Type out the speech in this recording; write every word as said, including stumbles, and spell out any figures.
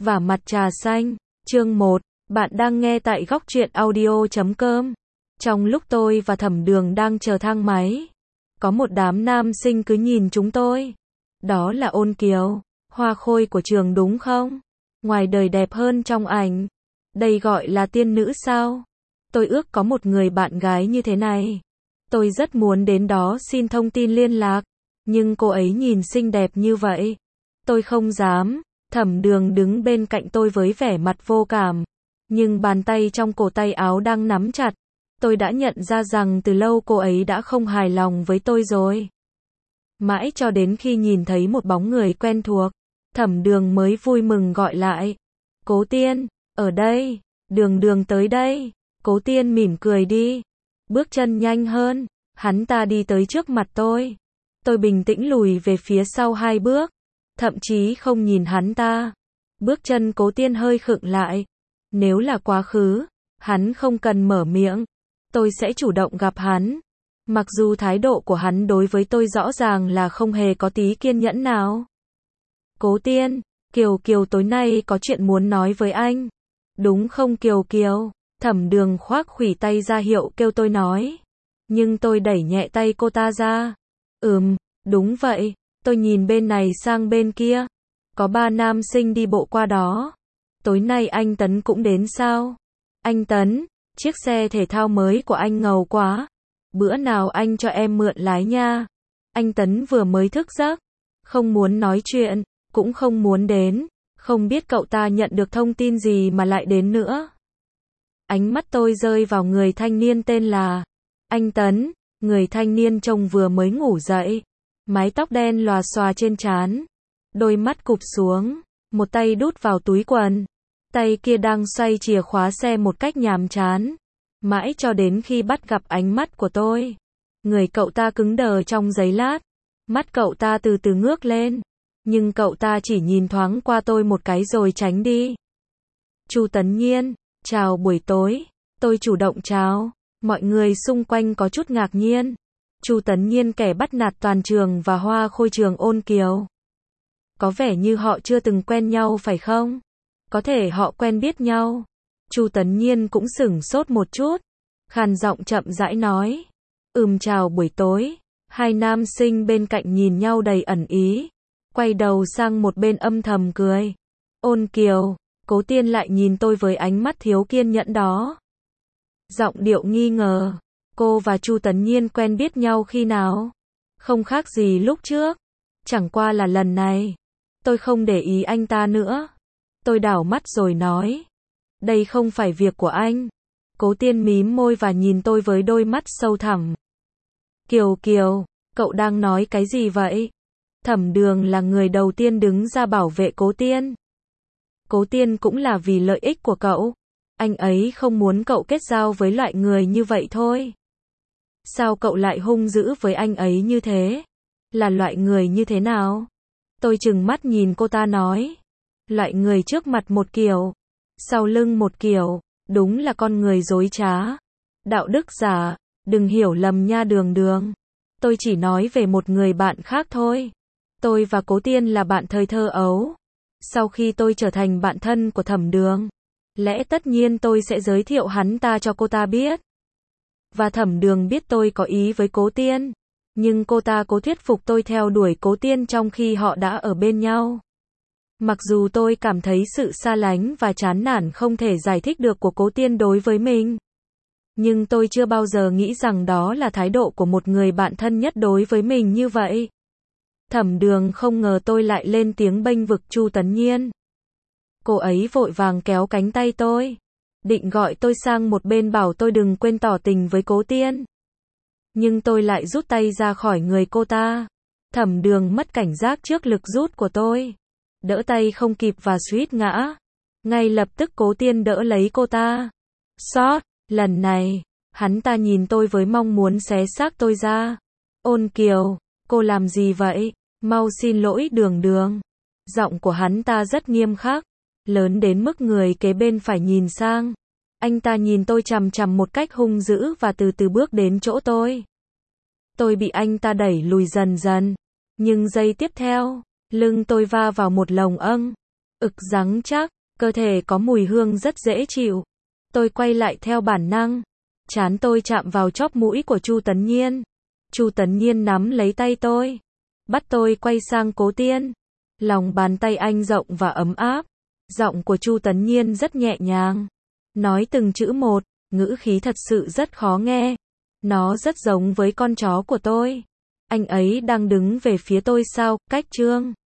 Vả mặt trà xanh, chương một, bạn đang nghe tại góc truyện audio chấm com. Trong lúc tôi và Thẩm Đường đang chờ thang máy, có một đám nam sinh cứ nhìn chúng tôi. Đó là Ôn Kiều, hoa khôi của trường đúng không? Ngoài đời đẹp hơn trong ảnh. Đây gọi là tiên nữ sao? Tôi ước có một người bạn gái như thế này. Tôi rất muốn đến đó xin thông tin liên lạc, nhưng cô ấy nhìn xinh đẹp như vậy, tôi không dám. Thẩm Đường đứng bên cạnh tôi với vẻ mặt vô cảm, nhưng bàn tay trong cổ tay áo đang nắm chặt. Tôi đã nhận ra rằng từ lâu cô ấy đã không hài lòng với tôi rồi. Mãi cho đến khi nhìn thấy một bóng người quen thuộc, Thẩm Đường mới vui mừng gọi lại. Cố Tiên, ở đây, Đường Đường tới đây. Cố Tiên mỉm cười đi. Bước chân nhanh hơn, hắn ta đi tới trước mặt tôi. Tôi bình tĩnh lùi về phía sau hai bước, thậm chí không nhìn hắn ta. Bước chân Cố Tiên hơi khựng lại. Nếu là quá khứ, hắn không cần mở miệng, tôi sẽ chủ động gặp hắn. Mặc dù thái độ của hắn đối với tôi rõ ràng là không hề có tí kiên nhẫn nào. Cố Tiên, Kiều Kiều tối nay có chuyện muốn nói với anh. Đúng không Kiều Kiều? Thẩm Đường khoác khuỷu tay ra hiệu kêu tôi nói. Nhưng tôi đẩy nhẹ tay cô ta ra. Ừm, đúng vậy. Tôi nhìn bên này sang bên kia. Có ba nam sinh đi bộ qua đó. Tối nay anh Tấn cũng đến sao? Anh Tấn, chiếc xe thể thao mới của anh ngầu quá. Bữa nào anh cho em mượn lái nha. Anh Tấn vừa mới thức giấc, không muốn nói chuyện, cũng không muốn đến. Không biết cậu ta nhận được thông tin gì mà lại đến nữa. Ánh mắt tôi rơi vào người thanh niên tên là anh Tấn. Người thanh niên trông vừa mới ngủ dậy, mái tóc đen lòa xòa trên trán, đôi mắt cụp xuống, một tay đút vào túi quần, tay kia đang xoay chìa khóa xe một cách nhàm chán. Mãi cho đến khi bắt gặp ánh mắt của tôi, người cậu ta cứng đờ trong giây lát, mắt cậu ta từ từ ngước lên, nhưng cậu ta chỉ nhìn thoáng qua tôi một cái rồi tránh đi. Chu Tấn Nhiên, chào buổi tối. Tôi chủ động chào. Mọi người xung quanh có chút ngạc nhiên. Chu Tấn Nhiên, kẻ bắt nạt toàn trường và hoa khôi trường Ôn Kiều. Có vẻ như họ chưa từng quen nhau phải không? Có thể họ quen biết nhau. Chu Tấn Nhiên cũng sửng sốt một chút, khàn giọng chậm rãi nói. Ừm chào buổi tối. Hai nam sinh bên cạnh nhìn nhau đầy ẩn ý, quay đầu sang một bên âm thầm cười. Ôn Kiều, Cố Tiên lại nhìn tôi với ánh mắt thiếu kiên nhẫn đó. Giọng điệu nghi ngờ. Cô và Chu Tấn Nhiên quen biết nhau khi nào? Không khác gì lúc trước. Chẳng qua là lần này, tôi không để ý anh ta nữa. Tôi đảo mắt rồi nói. Đây không phải việc của anh. Cố Tiên mím môi và nhìn tôi với đôi mắt sâu thẳm. Kiều Kiều, cậu đang nói cái gì vậy? Thẩm Đường là người đầu tiên đứng ra bảo vệ Cố Tiên. Cố Tiên cũng là vì lợi ích của cậu. Anh ấy không muốn cậu kết giao với loại người như vậy thôi. Sao cậu lại hung dữ với anh ấy như thế? Là loại người như thế nào? Tôi trừng mắt nhìn cô ta nói. Loại người trước mặt một kiểu, sau lưng một kiểu, đúng là con người dối trá, đạo đức giả, đừng hiểu lầm nha Đường Đường. Tôi chỉ nói về một người bạn khác thôi. Tôi và Cố Tiên là bạn thời thơ ấu. Sau khi tôi trở thành bạn thân của Thẩm Đường, lẽ tất nhiên tôi sẽ giới thiệu hắn ta cho cô ta biết. Và Thẩm Đường biết tôi có ý với Cố Tiên, nhưng cô ta cố thuyết phục tôi theo đuổi Cố Tiên trong khi họ đã ở bên nhau. Mặc dù tôi cảm thấy sự xa lánh và chán nản không thể giải thích được của Cố Tiên đối với mình, nhưng tôi chưa bao giờ nghĩ rằng đó là thái độ của một người bạn thân nhất đối với mình như vậy. Thẩm Đường không ngờ tôi lại lên tiếng bênh vực Chu Tấn Nhiên. Cô ấy vội vàng kéo cánh tay tôi, định gọi tôi sang một bên bảo tôi đừng quên tỏ tình với Cố Tiên. Nhưng tôi lại rút tay ra khỏi người cô ta. Thẩm Đường mất cảnh giác trước lực rút của tôi, đỡ tay không kịp và suýt ngã. Ngay lập tức Cố Tiên đỡ lấy cô ta. Xót, lần này, hắn ta nhìn tôi với mong muốn xé xác tôi ra. Ôn Kiều, cô làm gì vậy? Mau xin lỗi Đường Đường. Giọng của hắn ta rất nghiêm khắc, lớn đến mức người kế bên phải nhìn sang. Anh ta nhìn tôi chằm chằm một cách hung dữ và từ từ bước đến chỗ tôi. Tôi bị anh ta đẩy lùi dần dần, nhưng giây tiếp theo, lưng tôi va vào một lồng âng. ực rắn chắc, cơ thể có mùi hương rất dễ chịu. Tôi quay lại theo bản năng. Trán tôi chạm vào chóp mũi của Chu Tấn Nhiên. Chu Tấn Nhiên nắm lấy tay tôi, bắt tôi quay sang Cố Tiên. Lòng bàn tay anh rộng và ấm áp. Giọng của Chu Tấn Nhiên rất nhẹ nhàng, nói từng chữ một, ngữ khí thật sự rất khó nghe. Nó rất giống với con chó của tôi. Anh ấy đang đứng về phía tôi sao, Cách Trương?